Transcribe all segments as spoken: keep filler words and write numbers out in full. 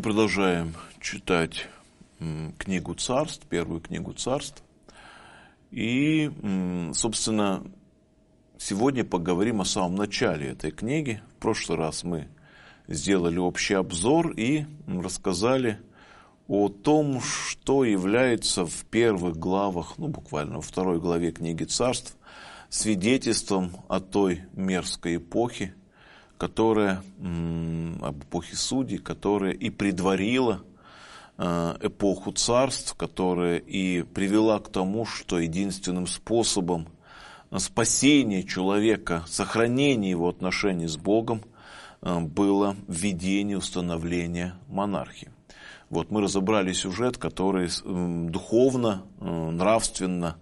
продолжаем читать книгу Царств, первую книгу Царств. И, собственно, сегодня поговорим о самом начале этой книги. В прошлый раз мы сделали общий обзор и рассказали о том, что является в первых главах, ну, буквально во второй главе книги Царств, свидетельством о той мерзкой эпохе, которая, об эпохе судей, которая и предварила эпоху царств, которая и привела к тому, что единственным способом спасения человека, сохранения его отношений с Богом было введение, установление монархии. Вот мы разобрали сюжет, который духовно, нравственно,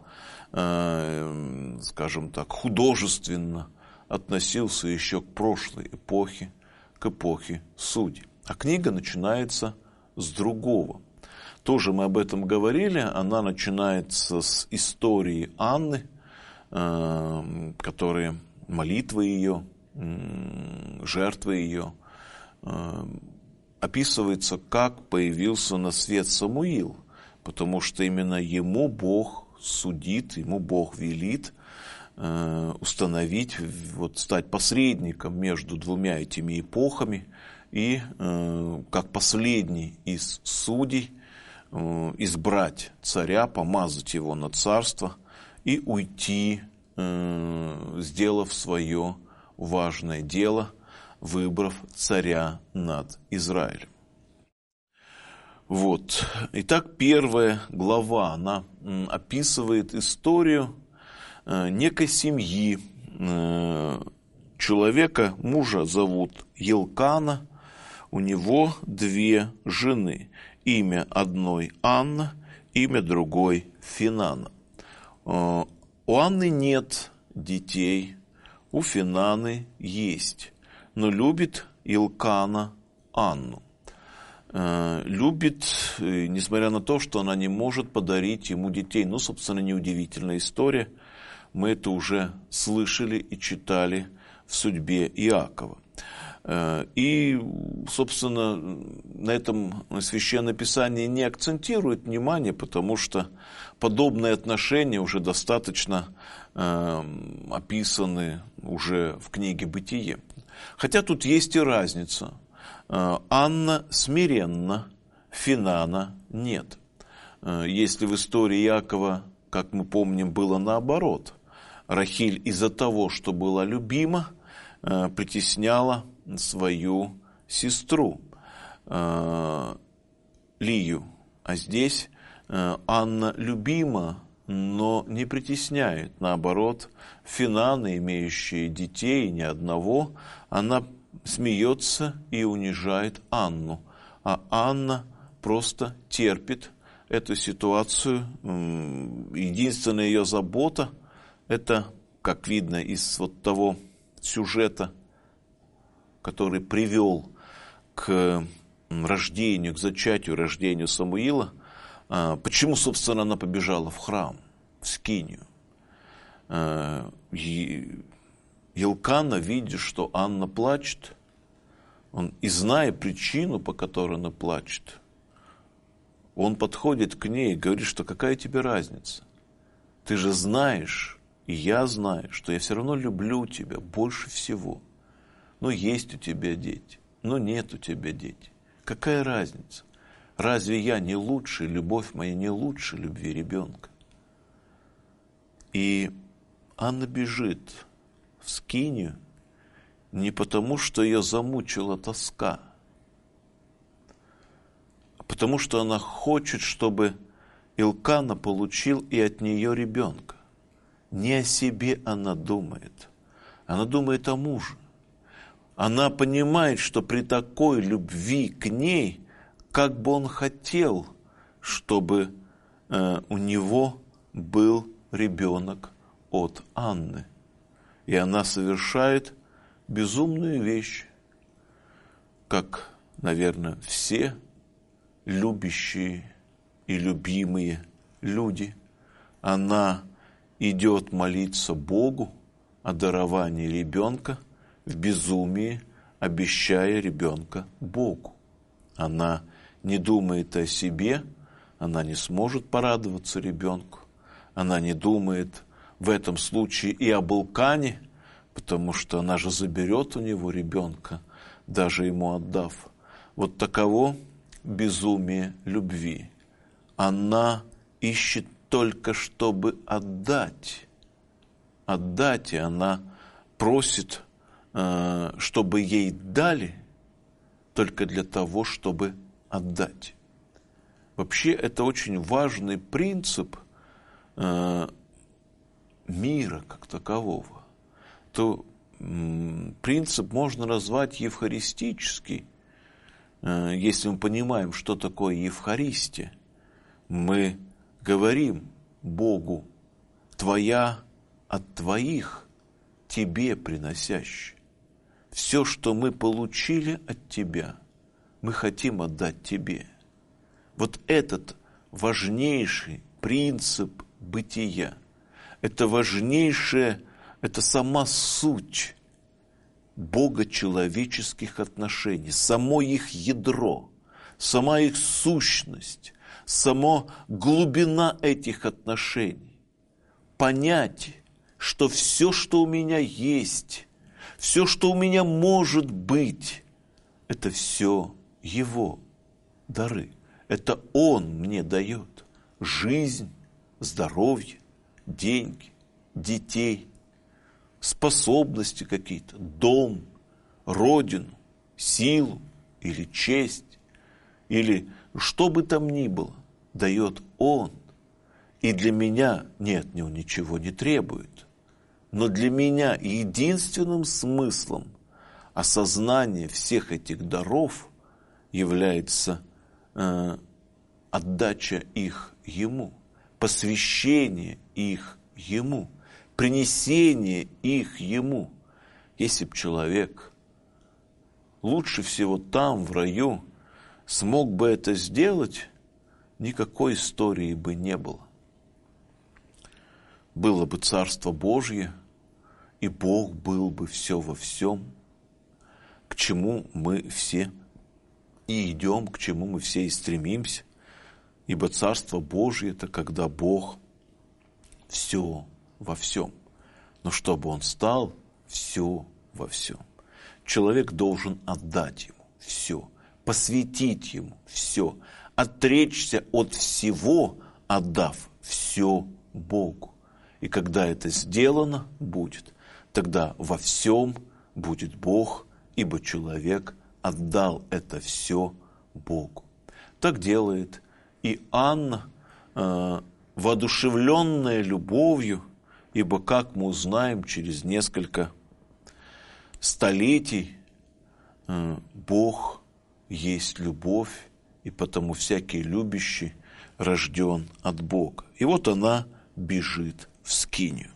скажем так, художественно относился еще к прошлой эпохе, к эпохе судей. А книга начинается с другого. Тоже мы об этом говорили. Она начинается с истории Анны, которые молитвы ее, жертвы ее. Описывается, как появился на свет Самуил, потому что именно ему Бог судит, ему Бог велит установить, вот, стать посредником между двумя этими эпохами и, как последний из судей, избрать царя, помазать его на царство и уйти, сделав свое важное дело, выбрав царя над Израилем. Вот. Итак, первая глава, она описывает историю некой семьи. Человека, мужа зовут Елкана, у него две жены. Имя одной Анна, имя другой Финана. У Анны нет детей, у Финаны есть, но любит Елкана Анну. Любит, несмотря на то, что она не может подарить ему детей. Ну, собственно, неудивительная история. Мы это уже слышали и читали в судьбе Иакова. И, собственно, на этом Священное Писание не акцентирует внимание, потому что подобные отношения уже достаточно э, описаны уже в книге «Бытие». Хотя тут есть и разница. Анна смиренна, Финана нет. Если в истории Иакова, как мы помним, было наоборот, Рахиль из-за того, что была любима, притесняла свою сестру Лию. А здесь Анна любима, но не притесняет. Наоборот, Финана, имеющая детей, ни одного, она смеется и унижает Анну. А Анна просто терпит эту ситуацию. Единственная ее забота – это, как видно из вот того сюжета, который привел к рождению, к зачатию, рождению Самуила, почему, собственно, она побежала в храм, в скинию. Елкана, видя, что Анна плачет, он, и зная причину, по которой она плачет, он подходит к ней и говорит, что какая тебе разница? Ты же знаешь, и я знаю, что я все равно люблю тебя больше всего. Ну, есть у тебя дети, но нет у тебя дети. Какая разница? Разве я не лучше, любовь моя не лучше любви ребенка? И Анна бежит в скинию не потому, что ее замучила тоска, а потому, что она хочет, чтобы Елкана получил и от нее ребенка. Не о себе она думает, она думает о муже. Она понимает, что при такой любви к ней, как бы он хотел, чтобы э, у него был ребенок от Анны. И она совершает безумную вещь, как, наверное, все любящие и любимые люди. Она идет молиться Богу о даровании ребенка в безумии, обещая ребенка Богу. она не думает о себе, она не сможет порадоваться ребенку. Она не думает в этом случае и об Илкане, потому что она же заберет у него ребенка, даже ему отдав. Вот таково безумие любви. Она ищет только, чтобы отдать. Отдать, и она просит, чтобы ей дали, только для того, чтобы отдать. Вообще, это очень важный принцип мира как такового. То принцип можно назвать евхаристический. Если мы понимаем, что такое Евхаристия, мы говорим Богу: «Твоя от Твоих, Тебе приносящий». Все, что мы получили от Тебя, мы хотим отдать Тебе. Вот этот важнейший принцип бытия, это важнейшее, это сама суть богочеловеческих отношений, само их ядро, сама их сущность, сама глубина этих отношений. Понять, что все, что у меня есть, все, что у меня может быть, это все Его дары. Это Он мне дает жизнь, здоровье, деньги, детей, способности какие-то, дом, родину, силу или честь, или что бы там ни было, дает Он. И для меня, нет, от него ничего не требует. Но для меня единственным смыслом осознания всех этих даров является э, отдача их Ему, посвящение их Ему, принесение их Ему. Если бы человек лучше всего там, в раю, смог бы это сделать, никакой истории бы не было. Было бы Царство Божье, и Бог был бы все во всем, к чему мы все и идем, к чему мы все и стремимся. Ибо Царство Божье – это когда Бог все во всем. Но чтобы Он стал все во всем, человек должен отдать Ему все, посвятить Ему все, отречься от всего, отдав все Богу. И когда это сделано будет, тогда во всем будет Бог, ибо человек отдал это все Богу. Так делает и Анна, э, воодушевленная любовью, ибо, как мы узнаем через несколько столетий, э, Бог есть любовь, и потому всякий любящий рожден от Бога. И вот она бежит в скинию.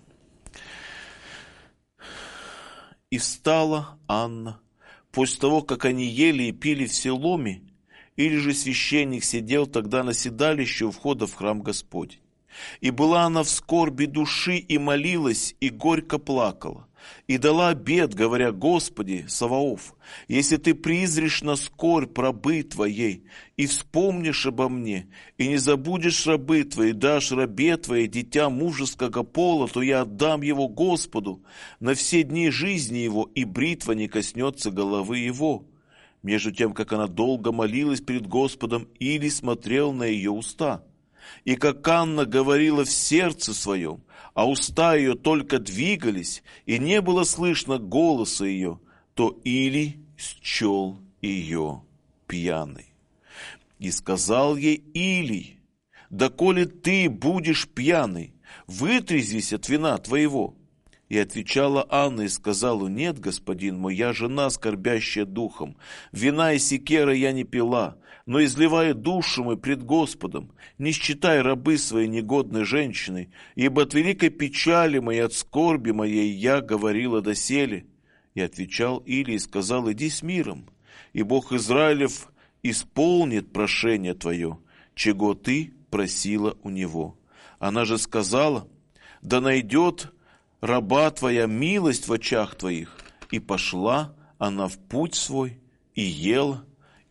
И встала Анна, после того, как они ели и пили в Селоме, или же священник сидел тогда на седалище у входа в храм Господень. И была она в скорби души, и молилась, и горько плакала, и дала обет, говоря: Господи, Саваоф, если Ты призришь на скорбь рабы Твоей, и вспомнишь обо мне, и не забудешь рабы Твои, дашь рабе Твоей дитя мужеского пола, то я отдам его Господу на все дни жизни его, и бритва не коснется головы его. Между тем, как она долго молилась перед Господом, Или смотрел на ее уста. И как Анна говорила в сердце своем, а уста ее только двигались, и не было слышно голоса ее, то Или счел ее пьяной. И сказал ей Илий: доколе ты будешь пьяный, вытрезвись от вина твоего. И отвечала Анна и сказала: нет, господин мой, я жена, скорбящая духом. Вина и секера я не пила, но изливая душу мою пред Господом, не считай рабы своей негодной женщиной, ибо от великой печали моей, от скорби моей я говорила доселе. И отвечал Илий и сказал: иди с миром, и Бог Израилев исполнит прошение твое, чего ты просила у него. Она же сказала: да найдет раба твоя милость в очах твоих. И пошла она в путь свой, и ела,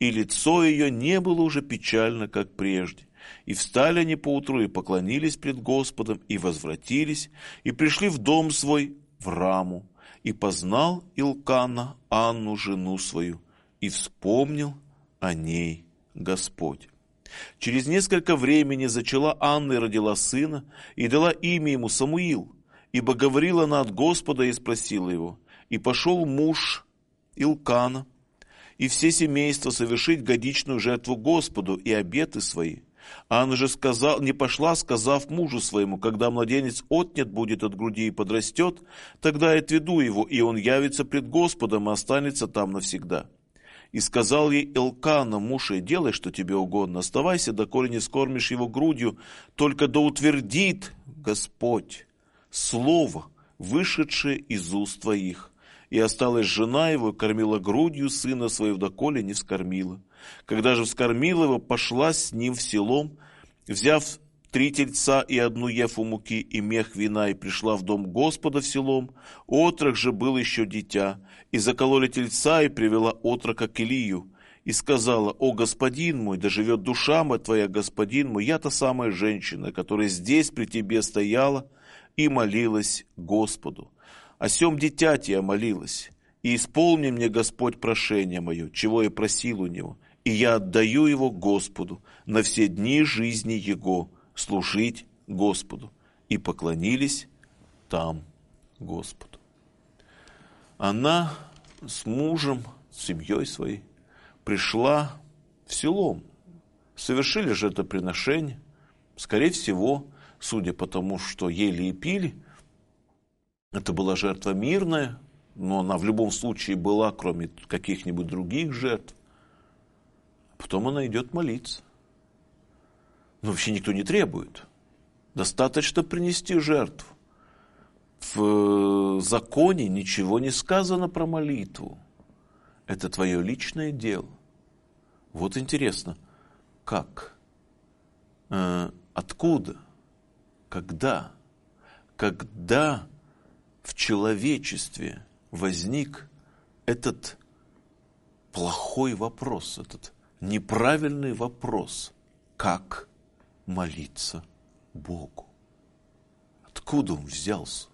и лицо ее не было уже печально, как прежде. И встали они поутру, и поклонились пред Господом, и возвратились, и пришли в дом свой, в Раму. И познал Илкана Анну, жену свою, и вспомнил о ней Господь. Через несколько времени зачала Анна и родила сына, и дала имя ему Самуил, ибо говорила она от Господа и спросила его. И пошел муж Илкана и все семейство совершить годичную жертву Господу и обеты свои. Анна же сказал, не пошла, сказав мужу своему: когда младенец отнят будет от груди и подрастет, тогда я отведу его, и он явится пред Господом и останется там навсегда. И сказал ей Элкана, муж ей: делай, что тебе угодно, оставайся, доколе не скормишь его грудью, только да утвердит Господь слово, вышедшее из уст твоих. И осталась жена его, и кормила грудью сына своего, доколе не вскормила. Когда же вскормила его, пошла с ним в селом, взяв три тельца и одну ефу муки и мех вина, и пришла в дом Господа в селом. Отрок же был еще дитя, и закололи тельца, и привела отрока к Илию, и сказала: «О, господин мой, да живет душа моя твоя, господин мой, я та самая женщина, которая здесь при тебе стояла и молилась Господу. О сем дитяти я молилась, и исполни мне, Господь, прошение мое, чего я просил у него, и я отдаю его Господу на все дни жизни его, служить Господу». И поклонились там Господу. Она с мужем, с семьей своей пришла в село. Совершили жертвоприношение. Скорее всего, судя по тому, что ели и пили, это была жертва мирная, но она в любом случае была, кроме каких-нибудь других жертв. Потом она идет молиться. Но вообще никто не требует. Достаточно принести жертву. В законе ничего не сказано про молитву. Это твое личное дело. Вот интересно, как? Э, откуда? Когда? Когда в человечестве возник этот плохой вопрос, этот неправильный вопрос: как молиться Богу? Откуда он взялся?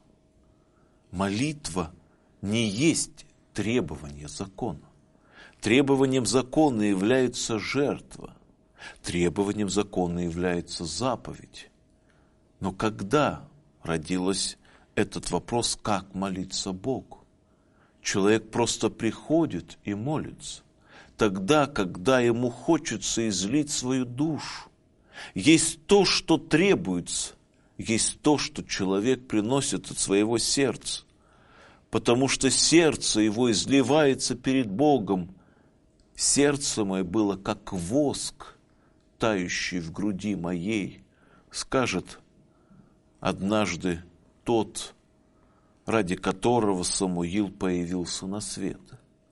Молитва не есть требование закона. Требованием закона является жертва. Требованием закона является заповедь. Но когда родилась этот вопрос, как молиться Богу? Человек просто приходит и молится тогда, когда ему хочется излить свою душу. Есть то, что требуется, есть то, что человек приносит от своего сердца, потому что сердце его изливается перед Богом. Сердце мое было как воск, тающий в груди моей, скажет однажды тот, ради которого Самуил появился на свет.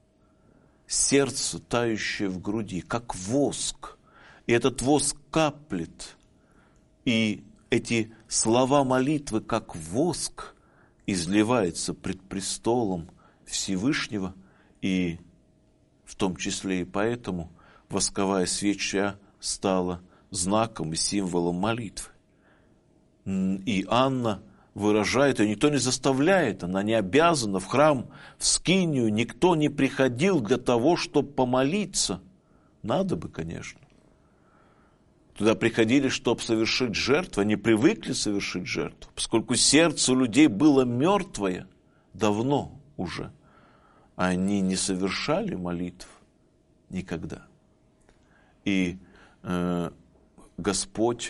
Сердце, тающее в груди, как воск. И этот воск каплет. И эти слова молитвы, как воск, изливается пред престолом Всевышнего. И в том числе и поэтому восковая свеча стала знаком и символом молитвы. И Анна выражает, ее никто не заставляет, она не обязана в храм, в скинию, никто не приходил для того, чтобы помолиться. Надо бы, конечно. Туда приходили, чтобы совершить жертву, они привыкли совершить жертву, поскольку сердце у людей было мертвое давно уже. Они не совершали молитв никогда. И э, Господь,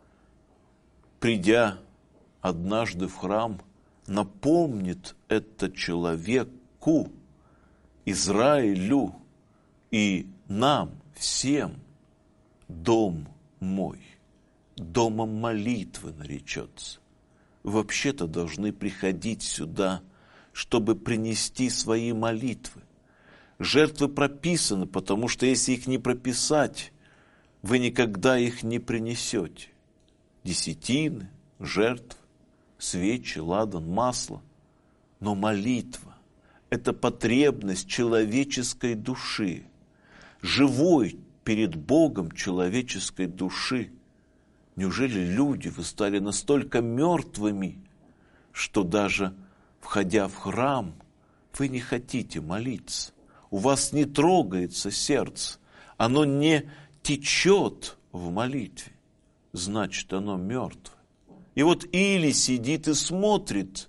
придя однажды в храм, напомнит это человеку, Израилю и нам всем: дом мой домом молитвы наречется. Вообще-то должны приходить сюда, чтобы принести свои молитвы. Жертвы прописаны, потому что если их не прописать, вы никогда их не принесете. Десятины, жертв, свечи, ладан, масло. Но молитва – это потребность человеческой души. живой перед Богом человеческой души. Неужели люди, вы стали настолько мертвыми, что даже входя в храм, вы не хотите молиться? У вас не трогается сердце, оно не течет в молитве, значит, оно мертвое. И вот Или сидит и смотрит.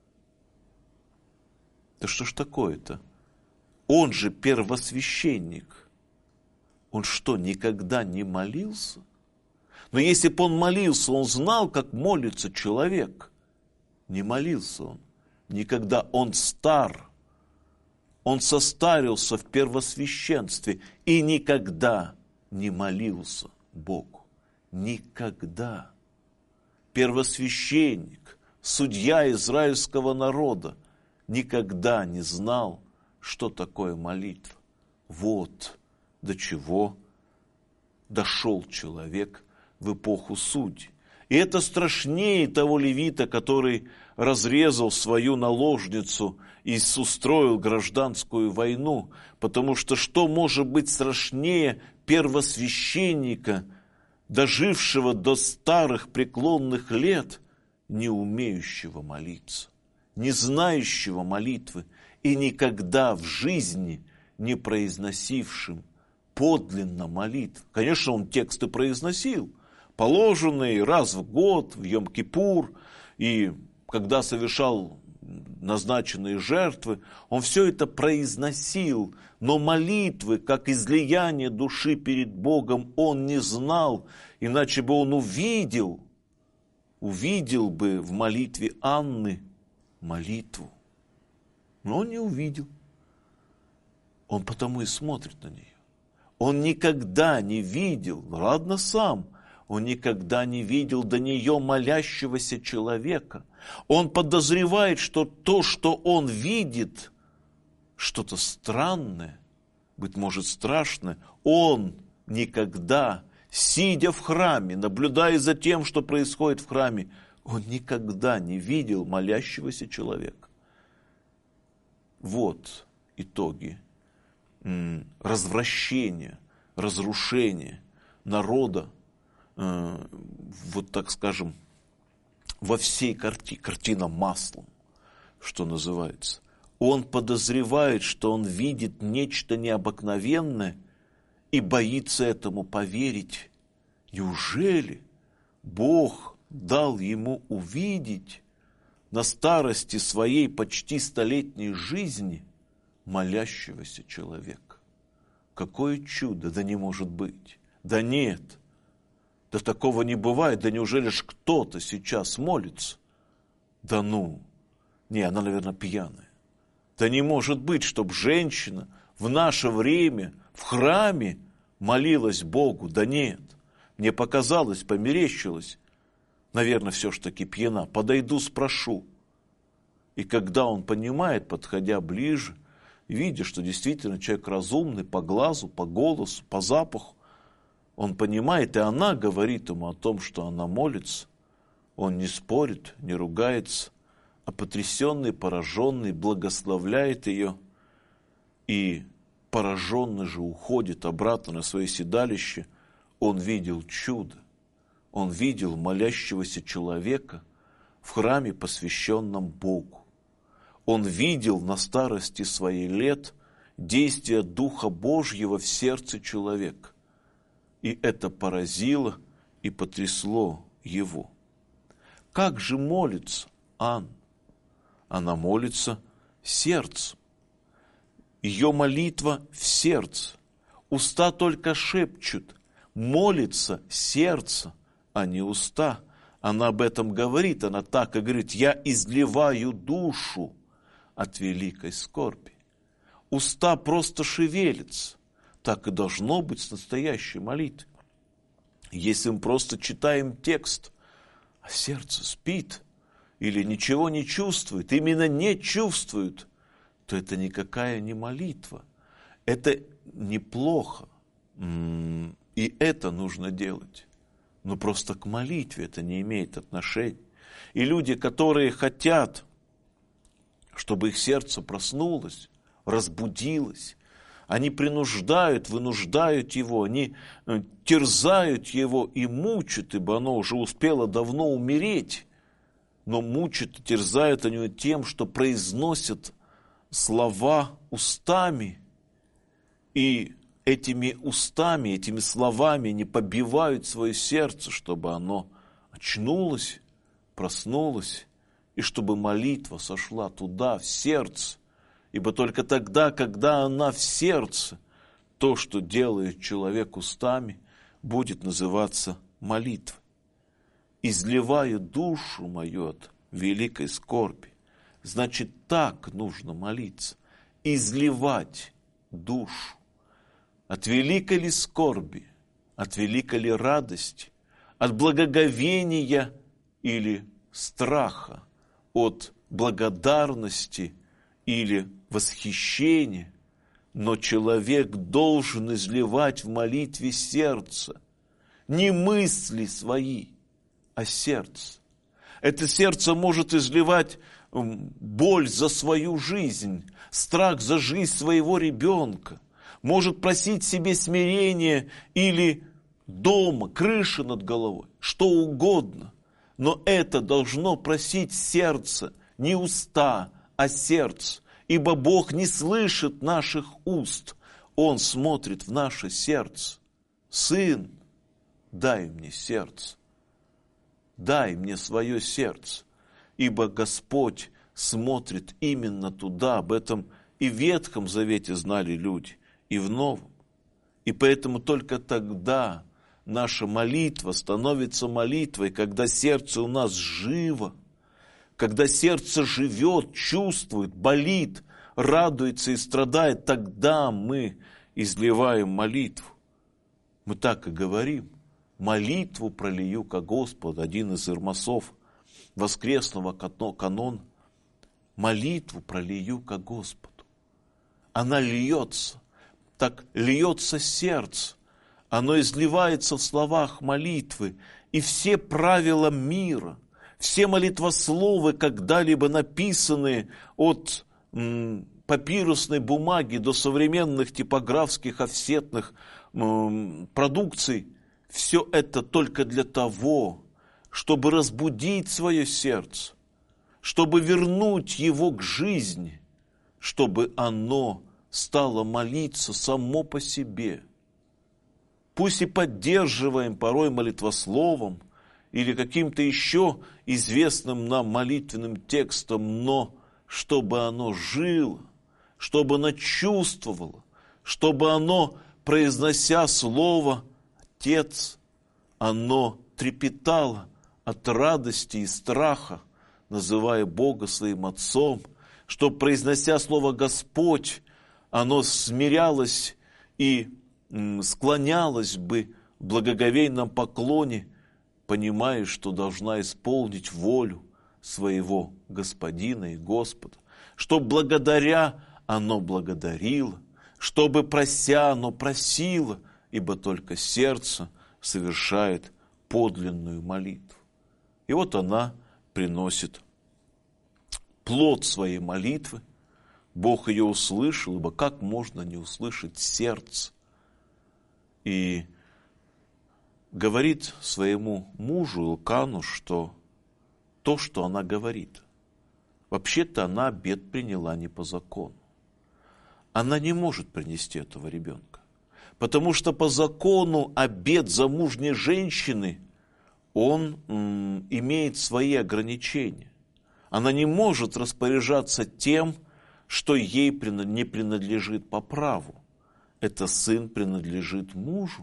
Да что ж такое-то? Он же первосвященник. Он что, никогда не молился? Но если бы он молился, он знал, как молится человек. Не молился он. Никогда он стар. Он состарился в первосвященстве и никогда не молился Богу. Никогда. Первосвященник, судья израильского народа, никогда не знал, что такое молитва. Вот до чего дошел человек в эпоху судей. И это страшнее того левита, который разрезал свою наложницу и устроил гражданскую войну. Потому что что может быть страшнее первосвященника, дожившего до старых преклонных лет, не умеющего молиться, не знающего молитвы и никогда в жизни не произносившим подлинно молитв. Конечно, он тексты произносил, положенные раз в год, в Йом-Кипур, и когда совершал назначенные жертвы, он все это произносил, но молитвы, как излияние души перед Богом, он не знал, иначе бы он увидел, увидел бы в молитве Анны молитву. Но он не увидел. Он потому и смотрит на нее. Он никогда не видел, ладно сам, он никогда не видел до нее молящегося человека. Он подозревает, что то, что он видит, что-то странное, быть может страшное, он никогда, сидя в храме, наблюдая за тем, что происходит в храме, он никогда не видел молящегося человека. Вот итоги развращения, разрушения народа, вот так скажем, во всей картине, картина маслом, что называется. Он подозревает, что он видит нечто необыкновенное и боится этому поверить. Неужели Бог дал ему увидеть на старости своей почти столетней жизни молящегося человека? Какое чудо! Да не может быть! Да нет! Да такого не бывает! Да неужели ж кто-то сейчас молится? Да ну! Не, она, наверное, пьяная. Да не может быть, чтобы женщина в наше время в храме молилась Богу. Да нет! Мне показалось, померещилось. Наверное, все ж таки пьяна. Подойду, спрошу. И когда он понимает, подходя ближе, видя, что действительно человек разумный по глазу, по голосу, по запаху, он понимает, и она говорит ему о том, что она молится. Он не спорит, не ругается, а потрясенный, пораженный благословляет ее и пораженный же уходит обратно на свое седалище. Он видел чудо. Он видел молящегося человека в храме, посвященном Богу. Он видел на старости своих лет действие Духа Божьего в сердце человека. И это поразило и потрясло его. Как же молится Анна? Она молится сердцем. Ее молитва в сердце. Уста только шепчут. Молится сердце, а не уста. Она об этом говорит. Она так и говорит: я изливаю душу от великой скорби. Уста просто шевелятся. Так и должно быть с настоящей молитвой. Если мы просто читаем текст, а сердце спит или ничего не чувствует, именно не чувствует, то это никакая не молитва. Это неплохо. И это нужно делать. Но просто к молитве это не имеет отношения. И люди, которые хотят, чтобы их сердце проснулось, разбудилось, Они принуждают, вынуждают его, они терзают его и мучают, ибо оно уже успело давно умереть. Но мучают и терзают они тем, что произносят слова устами, и этими устами, этими словами не побивают свое сердце, чтобы оно очнулось, проснулось, и чтобы молитва сошла туда, в сердце. Ибо только тогда, когда она в сердце, то, что делает человек устами, будет называться молитвой. «Изливаю душу мою от великой скорби». Значит, так нужно молиться. Изливать душу. От великой ли скорби, от великой ли радости, от благоговения или страха, от благодарности или восхищения, но человек должен изливать в молитве сердце, не мысли свои, а сердце. Это сердце может изливать боль за свою жизнь, страх за жизнь своего ребенка, может просить себе смирения или дома, крыши над головой, что угодно. Но это должно просить сердце, не уста, а сердце. Ибо Бог не слышит наших уст, Он смотрит в наше сердце. Сын, дай мне сердце, дай мне свое сердце, ибо Господь смотрит именно туда. Об этом и в Ветхом Завете знали люди, и в Новом. И поэтому только тогда наша молитва становится молитвой, когда сердце у нас живо, когда сердце живет, чувствует, болит, радуется и страдает, тогда мы изливаем молитву. Мы так и говорим: молитву пролью ко Господу, один из ирмасов воскресного канона. Молитву пролью ко Господу. Она льется, так льется сердце, оно изливается в словах молитвы, и все правила мира, все молитвословы, когда-либо написанные от м, папирусной бумаги до современных типографских офсетных м, продукций, все это только для того, чтобы разбудить свое сердце, чтобы вернуть его к жизни, чтобы оно стало молиться само по себе. Пусть и поддерживаем порой молитвословом или каким-то еще известным нам молитвенным текстом, но чтобы оно жило, чтобы оно чувствовало, чтобы оно, произнося слово «Отец», оно трепетало от радости и страха, называя Бога своим Отцом, чтобы, произнося слово «Господь», оно смирялось и склонялось бы в благоговейном поклоне, понимая, что должна исполнить волю своего Господина и Господа, чтобы благодаря оно благодарило, чтобы прося оно просило, ибо только сердце совершает подлинную молитву. И вот она приносит плод своей молитвы. Бог ее услышал, ибо как можно не услышать сердце? И говорит своему мужу Илкану, что то, что она говорит, вообще-то она обет приняла не по закону. Она не может принести этого ребенка, потому что по закону обет замужней женщины, он м, имеет свои ограничения. Она не может распоряжаться тем, что ей не принадлежит по праву. Это сын принадлежит мужу.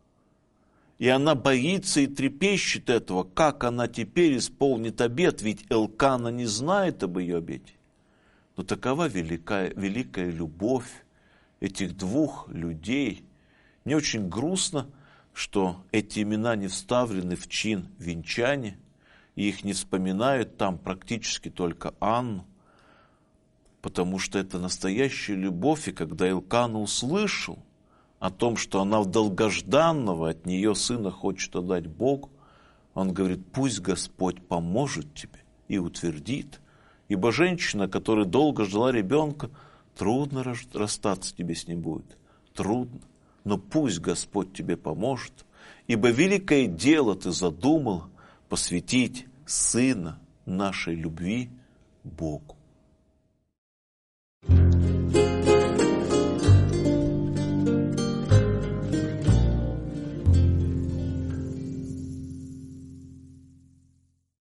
И она боится и трепещет этого, как она теперь исполнит обет, ведь Элкана не знает об ее обете. Но такова великая, великая любовь этих двух людей. Мне очень грустно, что эти имена не вставлены в чин венчания, и их не вспоминают там практически только Анну, потому что это настоящая любовь, и когда Илкана услышал о том, что она в долгожданного от нее сына хочет отдать Богу, он говорит: пусть Господь поможет тебе и утвердит. Ибо женщина, которая долго ждала ребенка, Трудно расстаться тебе с ним будет, трудно, но пусть Господь тебе поможет, ибо великое дело ты задумал посвятить сына нашей любви Богу.